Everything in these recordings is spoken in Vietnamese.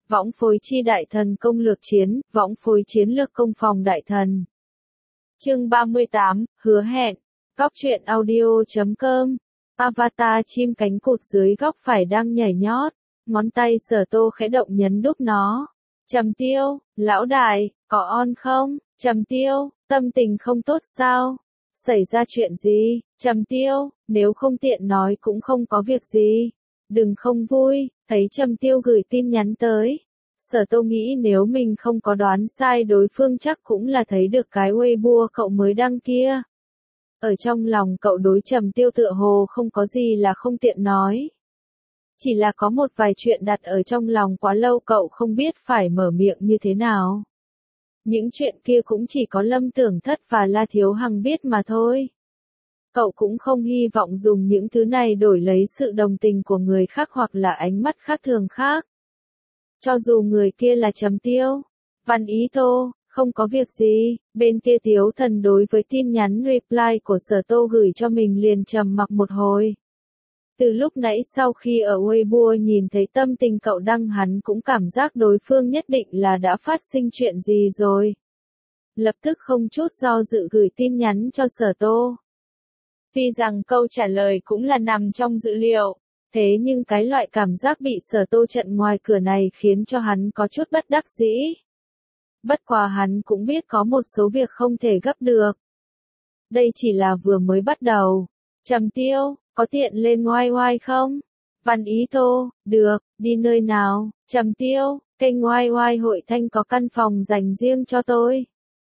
Võng phối chi đại thần công lược chiến, võng phối chiến lược công phòng đại thần. Chương 38, hứa hẹn. Góc truyện audio.com. Avatar chim cánh cụt dưới góc phải đang nhảy nhót, ngón tay Sở Tô khẽ động nhấn đúc nó. Trầm Tiêu, lão đại, có on không? Trầm Tiêu, tâm tình không tốt sao? Xảy ra chuyện gì? Trầm Tiêu, nếu không tiện nói cũng không có việc gì. Đừng không vui. Thấy Trầm Tiêu gửi tin nhắn tới. Sở Tô nghĩ nếu mình không có đoán sai đối phương chắc cũng là thấy được cái Weibo cậu mới đăng kia. Ở trong lòng cậu đối Trầm Tiêu tựa hồ không có gì là không tiện nói. Chỉ là có một vài chuyện đặt ở trong lòng quá lâu cậu không biết phải mở miệng như thế nào. Những chuyện kia cũng chỉ có Lâm Tưởng Thất và La Thiếu Hằng biết mà thôi. Cậu cũng không hy vọng dùng những thứ này đổi lấy sự đồng tình của người khác hoặc là ánh mắt khác thường khác. Cho dù người kia là Trầm Tiêu, Văn Ý Tô, không có việc gì, bên kia Tiếu Thần đối với tin nhắn reply của Sở Tô gửi cho mình liền trầm mặc một hồi. Từ lúc nãy sau khi ở Weibo nhìn thấy tâm tình cậu đăng hắn cũng cảm giác đối phương nhất định là đã phát sinh chuyện gì rồi. Lập tức không chút do dự gửi tin nhắn cho Sở Tô. Tuy rằng câu trả lời cũng là nằm trong dữ liệu, thế nhưng cái loại cảm giác bị Sở Tô chặn ngoài cửa này khiến cho hắn có chút bất đắc dĩ. Bất quá hắn cũng biết có một số việc không thể gấp được. Đây chỉ là vừa mới bắt đầu. Trầm Tiêu, có tiện lên YY không? Văn Ý Tô, được, đi nơi nào? Trầm Tiêu, kênh YY Hội Thanh có căn phòng dành riêng cho tôi.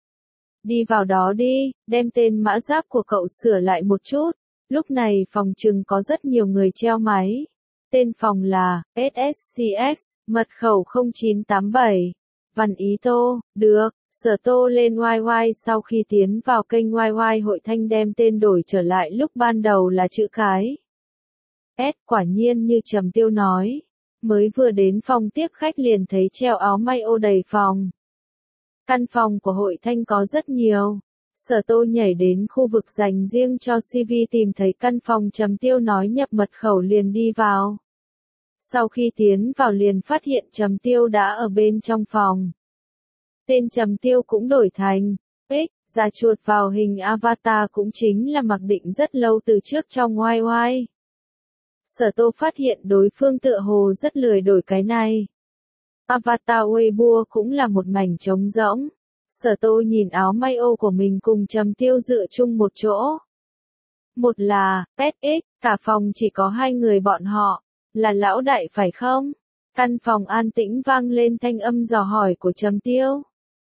Đi vào đó đi, đem tên mã giáp của cậu sửa lại một chút. Lúc này phòng trừng có rất nhiều người treo máy. Tên phòng là SSCX, mật khẩu 0987. Văn Ý Tô, được. Sở Tô lên YY sau khi tiến vào kênh YY Hội Thanh đem tên đổi trở lại lúc ban đầu là chữ cái. Quả nhiên như Trầm Tiêu nói. Mới vừa đến phòng tiếp khách liền thấy treo áo may ô đầy phòng. Căn phòng của Hội Thanh có rất nhiều. Sở Tô nhảy đến khu vực dành riêng cho CV tìm thấy căn phòng Trầm Tiêu nói nhập mật khẩu liền đi vào. Sau khi tiến vào liền phát hiện Trầm Tiêu đã ở bên trong phòng. Tên Trầm Tiêu cũng đổi thành ra chuột vào hình avatar cũng chính là mặc định rất lâu từ trước trong YY. Sở Tô phát hiện đối phương tựa hồ rất lười đổi cái này. Avatar Weibo cũng là một mảnh trống rỗng. Sở Tô nhìn áo may ô của mình cùng Trầm Tiêu dựa chung một chỗ. Một là, cả phòng chỉ có hai người bọn họ, là lão đại phải không? Căn phòng an tĩnh vang lên thanh âm dò hỏi của Trầm Tiêu.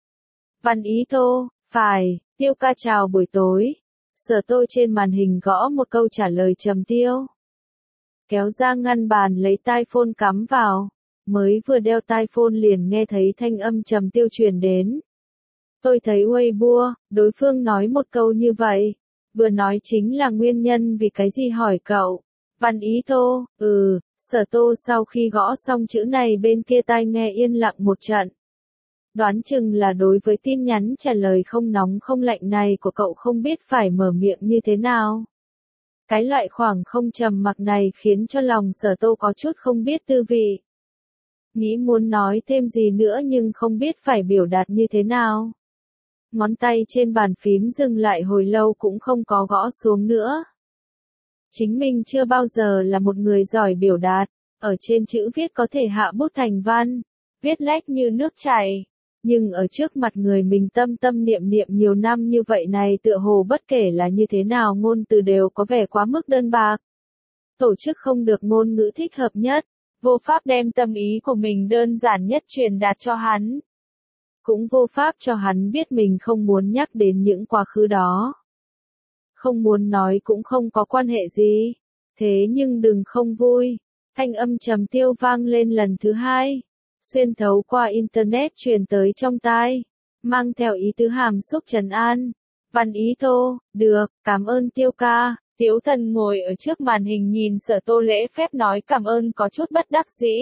Văn Ý Tô, phải, Tiêu ca chào buổi tối. Sở Tô trên màn hình gõ một câu trả lời Trầm Tiêu. Kéo ra ngăn bàn lấy tai phone cắm vào. Mới vừa đeo tai phone liền nghe thấy thanh âm Trầm Tiêu truyền đến. Tôi thấy Weibo, đối phương nói một câu như vậy. Vừa nói chính là nguyên nhân vì cái gì hỏi cậu. Văn Ý Tô, Sở Tô sau khi gõ xong chữ này bên kia tai nghe yên lặng một trận. Đoán chừng là đối với tin nhắn trả lời không nóng không lạnh này của cậu không biết phải mở miệng như thế nào. Cái loại khoảng không trầm mặc này khiến cho lòng Sở Tô có chút không biết tư vị. Nghĩ muốn nói thêm gì nữa nhưng không biết phải biểu đạt như thế nào. Ngón tay trên bàn phím dừng lại hồi lâu cũng không có gõ xuống nữa. Chính mình chưa bao giờ là một người giỏi biểu đạt, ở trên chữ viết có thể hạ bút thành văn, viết lách như nước chảy. Nhưng ở trước mặt người mình tâm tâm niệm niệm nhiều năm như vậy này tựa hồ bất kể là như thế nào ngôn từ đều có vẻ quá mức đơn bạc. Tổ chức không được ngôn ngữ thích hợp nhất, vô pháp đem tâm ý của mình đơn giản nhất truyền đạt cho hắn. Cũng vô pháp cho hắn biết mình không muốn nhắc đến những quá khứ đó. Không muốn nói cũng không có quan hệ gì. Thế nhưng đừng không vui. Thanh âm Trầm Tiêu vang lên lần thứ hai. Xuyên thấu qua Internet truyền tới trong tai. Mang theo ý tứ hàm xúc trấn an. Văn Ý Tô, được, cảm ơn Tiêu ca. Tiếu Thần ngồi ở trước màn hình nhìn Sở Tô lễ phép nói cảm ơn có chút bất đắc dĩ.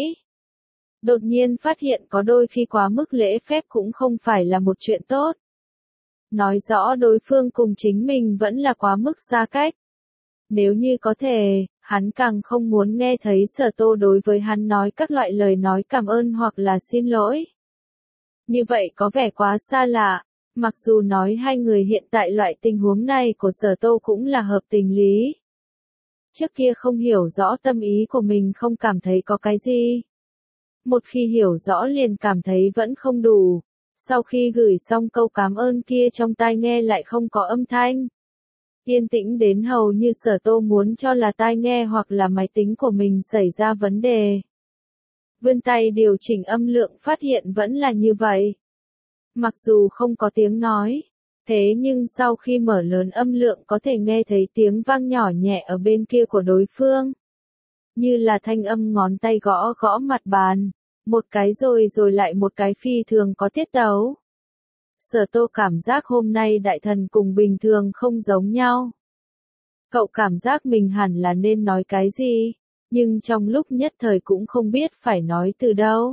Đột nhiên phát hiện có đôi khi quá mức lễ phép cũng không phải là một chuyện tốt. Nói rõ đối phương cùng chính mình vẫn là quá mức xa cách. Nếu như có thể, hắn càng không muốn nghe thấy Sở Tô đối với hắn nói các loại lời nói cảm ơn hoặc là xin lỗi. Như vậy có vẻ quá xa lạ, mặc dù nói hai người hiện tại loại tình huống này của Sở Tô cũng là hợp tình lý. Trước kia không hiểu rõ tâm ý của mình không cảm thấy có cái gì. Một khi hiểu rõ liền cảm thấy vẫn không đủ. Sau khi gửi xong câu cảm ơn kia trong tai nghe lại không có âm thanh. Yên tĩnh đến hầu như Sở Tô muốn cho là tai nghe hoặc là máy tính của mình xảy ra vấn đề. Vươn tay điều chỉnh âm lượng phát hiện vẫn là như vậy. Mặc dù không có tiếng nói, thế nhưng sau khi mở lớn âm lượng có thể nghe thấy tiếng vang nhỏ nhẹ ở bên kia của đối phương. Như là thanh âm ngón tay gõ gõ mặt bàn, một cái rồi lại một cái phi thường có tiết tấu. Sở Tô cảm giác hôm nay đại thần cùng bình thường không giống nhau. Cậu cảm giác mình hẳn là nên nói cái gì, nhưng trong lúc nhất thời cũng không biết phải nói từ đâu.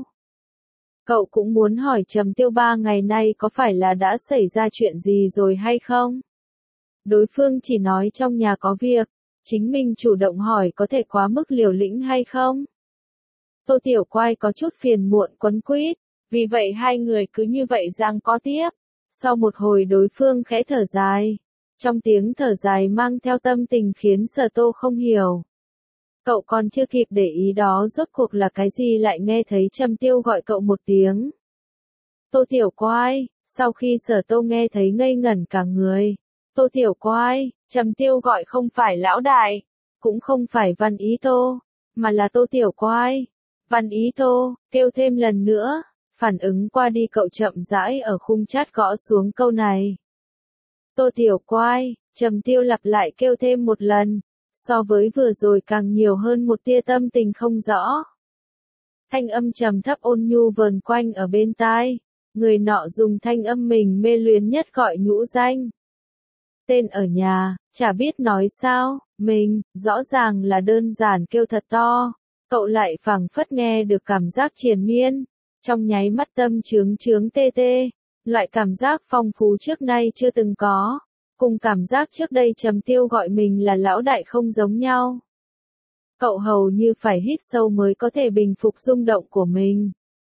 Cậu cũng muốn hỏi Trầm Tiêu 3 ngày nay có phải là đã xảy ra chuyện gì rồi hay không? Đối phương chỉ nói trong nhà có việc, chính mình chủ động hỏi có thể quá mức liều lĩnh hay không? Tô Tiểu Quai có chút phiền muộn quấn quýt, vì vậy hai người cứ như vậy giằng co tiếp. Sau một hồi đối phương khẽ thở dài. Trong tiếng thở dài mang theo tâm tình khiến Sở Tô không hiểu. Cậu còn chưa kịp để ý đó rốt cuộc là cái gì lại nghe thấy Trầm Tiêu gọi cậu một tiếng. Tô Tiểu Quai, sau khi Sở Tô nghe thấy ngây ngẩn cả người. Tô Tiểu Quai, Trầm Tiêu gọi không phải lão đại, cũng không phải Văn Ý Tô, mà là Tô Tiểu Quai. Văn Ý Tô, kêu thêm lần nữa, phản ứng qua đi cậu chậm rãi ở khung chat gõ xuống câu này. Tô Tiểu Quai, Trầm Tiêu lặp lại kêu thêm một lần, so với vừa rồi càng nhiều hơn một tia tâm tình không rõ. Thanh âm trầm thấp ôn nhu vờn quanh ở bên tai, người nọ dùng thanh âm mình mê luyến nhất gọi nhũ danh. Tên ở nhà, chả biết nói sao, mình, rõ ràng là đơn giản kêu thật to, cậu lại phảng phất nghe được cảm giác triền miên, trong nháy mắt tâm chướng chướng tê tê, loại cảm giác phong phú trước nay chưa từng có, cùng cảm giác trước đây Trầm Tiêu gọi mình là lão đại không giống nhau. Cậu hầu như phải hít sâu mới có thể bình phục rung động của mình.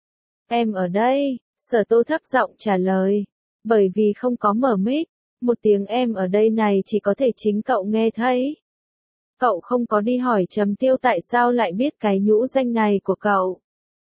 Em ở đây, Sở Tô thấp giọng trả lời, bởi vì không có mở mic, một tiếng em ở đây này chỉ có thể chính cậu nghe thấy. Cậu không có đi hỏi Trầm Tiêu tại sao lại biết cái nhũ danh này của cậu.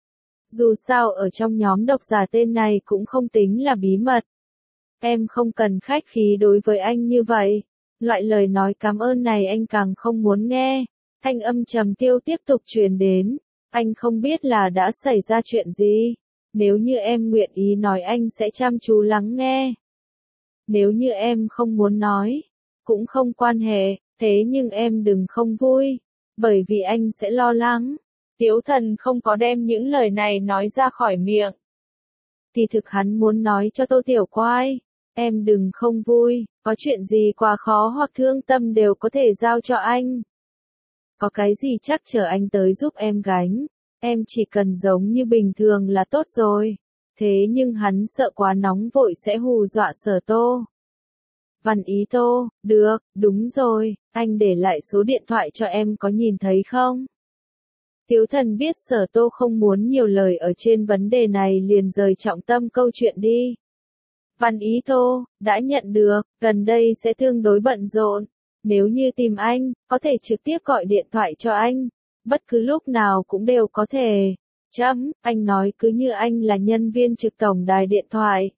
Dù sao ở trong nhóm độc giả tên này cũng không tính là bí mật. Em không cần khách khí đối với anh như vậy. Loại lời nói cảm ơn này anh càng không muốn nghe. Thanh âm Trầm Tiêu tiếp tục truyền đến. Anh không biết là đã xảy ra chuyện gì. Nếu như em nguyện ý nói anh sẽ chăm chú lắng nghe. Nếu như em không muốn nói, cũng không quan hệ, thế nhưng em đừng không vui. Bởi vì anh sẽ lo lắng. Tiếu Thần không có đem những lời này nói ra khỏi miệng. Thì thực hắn muốn nói cho Tô Tiểu Quai, em đừng không vui, có chuyện gì quá khó hoặc thương tâm đều có thể giao cho anh. Có cái gì chắc chờ anh tới giúp em gánh, em chỉ cần giống như bình thường là tốt rồi. Thế nhưng hắn sợ quá nóng vội sẽ hù dọa Sở Tô. Văn Ý Tô, được, đúng rồi, anh để lại số điện thoại cho em có nhìn thấy không? Tiếu Thần biết Sở Tô không muốn nhiều lời ở trên vấn đề này liền rời trọng tâm câu chuyện đi. Văn Ý Tô, đã nhận được, gần đây sẽ tương đối bận rộn. Nếu như tìm anh, có thể trực tiếp gọi điện thoại cho anh. Bất cứ lúc nào cũng đều có thể. Anh nói cứ như anh là nhân viên trực tổng đài điện thoại.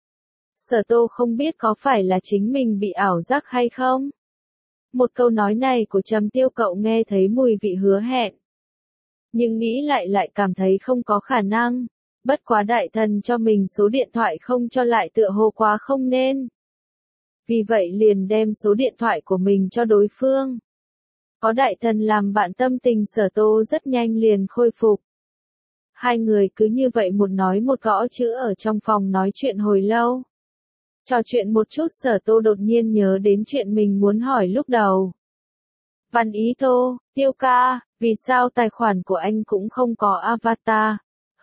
Sở Tô không biết có phải là chính mình bị ảo giác hay không? Một câu nói này của Trầm Tiêu cậu nghe thấy mùi vị hứa hẹn. Nhưng nghĩ lại cảm thấy không có khả năng. Bất quá đại thần cho mình số điện thoại không cho lại tựa hồ quá không nên. Vì vậy liền đem số điện thoại của mình cho đối phương. Có đại thần làm bạn tâm tình Sở Tô rất nhanh liền khôi phục. Hai người cứ như vậy một nói một gõ chữ ở trong phòng nói chuyện hồi lâu. Trò chuyện một chút Sở Tô đột nhiên nhớ đến chuyện mình muốn hỏi lúc đầu. Văn Ý Tô, Tiêu ca, vì sao tài khoản của anh cũng không có avatar?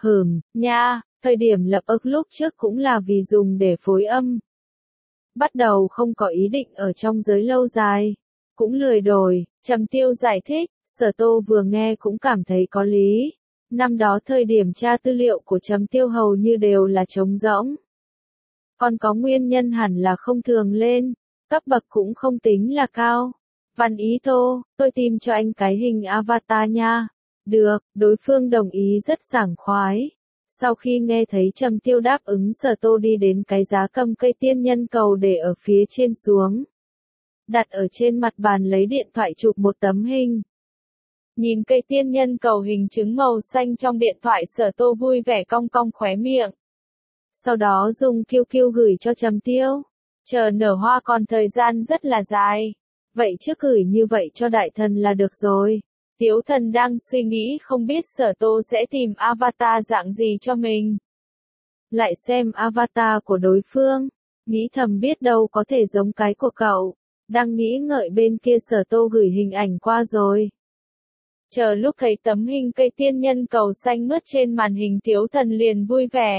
Nha, thời điểm lập ức lúc trước cũng là vì dùng để phối âm. Bắt đầu không có ý định ở trong giới lâu dài. cũng lười đổi, Trầm Tiêu giải thích, Sở Tô vừa nghe cũng cảm thấy có lý. Năm đó thời điểm tra tư liệu của Trầm Tiêu hầu như đều là trống rỗng. Còn có nguyên nhân hẳn là không thường lên, cấp bậc cũng không tính là cao. Văn Ý Tô, tôi tìm cho anh cái hình avatar nha. Được, đối phương đồng ý rất sảng khoái. Sau khi nghe thấy Trầm Tiêu đáp ứng, Sở Tô đi đến cái giá cầm cây tiên nhân cầu để ở phía trên xuống. Đặt ở trên mặt bàn lấy điện thoại chụp một tấm hình. Nhìn cây tiên nhân cầu hình trứng màu xanh trong điện thoại, Sở Tô vui vẻ cong cong khóe miệng. Sau đó dùng QQ gửi cho Trầm Tiêu. Chờ nở hoa còn thời gian rất là dài. Vậy trước gửi như vậy cho đại thần là được rồi. Tiếu Thần đang suy nghĩ không biết Sở Tô sẽ tìm avatar dạng gì cho mình. Lại xem avatar của đối phương. Nghĩ thầm biết đâu có thể giống cái của cậu. Đang nghĩ ngợi bên kia, Sở Tô gửi hình ảnh qua rồi. Chờ lúc thấy tấm hình cây tiên nhân cầu xanh mướt trên màn hình, Tiếu Thần liền vui vẻ.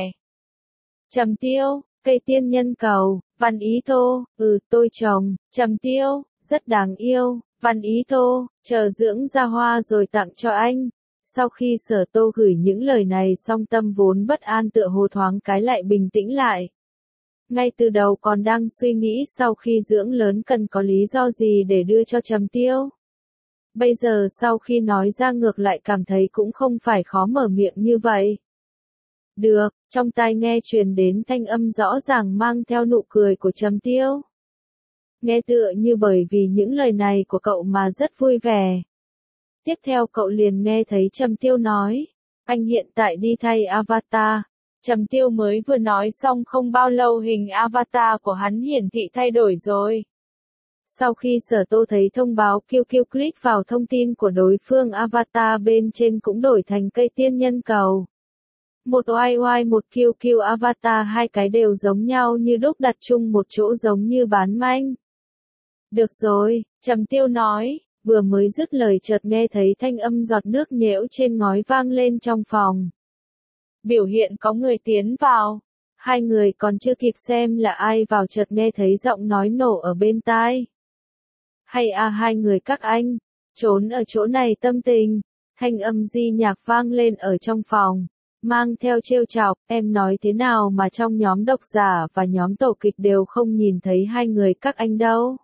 Trầm Tiêu, cây tiên nhân cầu, Văn Ý Tô, tôi trồng, Trầm Tiêu, rất đáng yêu, Văn Ý Tô, chờ dưỡng ra hoa rồi tặng cho anh. Sau khi Sở Tô gửi những lời này xong, tâm vốn bất an tựa hồ thoáng cái lại bình tĩnh lại. Ngay từ đầu còn đang suy nghĩ sau khi dưỡng lớn cần có lý do gì để đưa cho Trầm Tiêu. Bây giờ sau khi nói ra ngược lại cảm thấy cũng không phải khó mở miệng như vậy. Được, trong tai nghe truyền đến thanh âm rõ ràng mang theo nụ cười của Trầm Tiêu. Nghe tựa như bởi vì những lời này của cậu mà rất vui vẻ. Tiếp theo cậu liền nghe thấy Trầm Tiêu nói, anh hiện tại đi thay avatar. Trầm Tiêu mới vừa nói xong không bao lâu hình avatar của hắn hiển thị thay đổi rồi. Sau khi Sở Tô thấy thông báo, QQ click vào thông tin của đối phương, avatar bên trên cũng đổi thành cây tiên nhân cầu. Một YY một QQ avatar, hai cái đều giống nhau như đúc, đặt chung một chỗ giống như bán manh. Được rồi, Trầm Tiêu nói, vừa mới dứt lời chợt nghe thấy thanh âm giọt nước nhễu trên ngói vang lên trong phòng. Biểu hiện có người tiến vào. Hai người còn chưa kịp xem là ai vào chợt nghe thấy giọng nói nổ ở bên tai. Hay à, hai người các anh, trốn ở chỗ này tâm tình. Thanh âm Di Nhạc vang lên ở trong phòng, mang theo trêu chọc, em nói thế nào mà trong nhóm độc giả và nhóm tổ kịch đều không nhìn thấy hai người các anh đâu.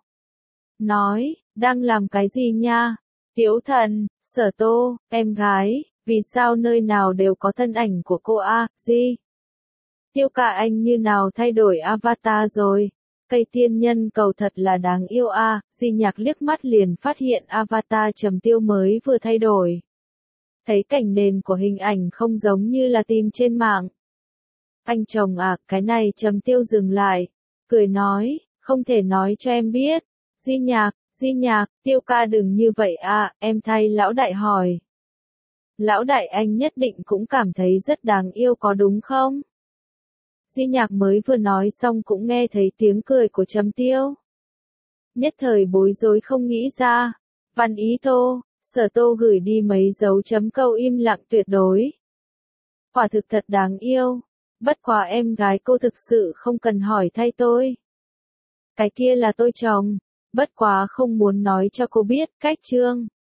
Nói, đang làm cái gì nha? Tiếu Thần, Sở Tô, em gái, vì sao nơi nào đều có thân ảnh của cô a, Di? Tiêu ca anh như nào thay đổi avatar rồi? Cây tiên nhân cầu thật là đáng yêu a. Di Nhạc liếc mắt liền phát hiện avatar Trầm Tiêu mới vừa thay đổi. Thấy cảnh nền của hình ảnh không giống như là tìm trên mạng. Anh chồng à, cái này. Trầm Tiêu dừng lại, cười nói, không thể nói cho em biết. Di Nhạc, Tiêu ca đừng như vậy à, em thay lão đại hỏi. Lão đại anh nhất định cũng cảm thấy rất đáng yêu có đúng không? Di Nhạc mới vừa nói xong cũng nghe thấy tiếng cười của Trầm Tiêu. Nhất thời bối rối không nghĩ ra. Văn Ý Tô, Sở Tô gửi đi mấy dấu chấm câu im lặng tuyệt đối. Quả thực thật đáng yêu. Bất quá em gái cô thực sự không cần hỏi thay tôi. Cái kia là tôi chồng. Bất quá không muốn nói cho cô biết, cách chương.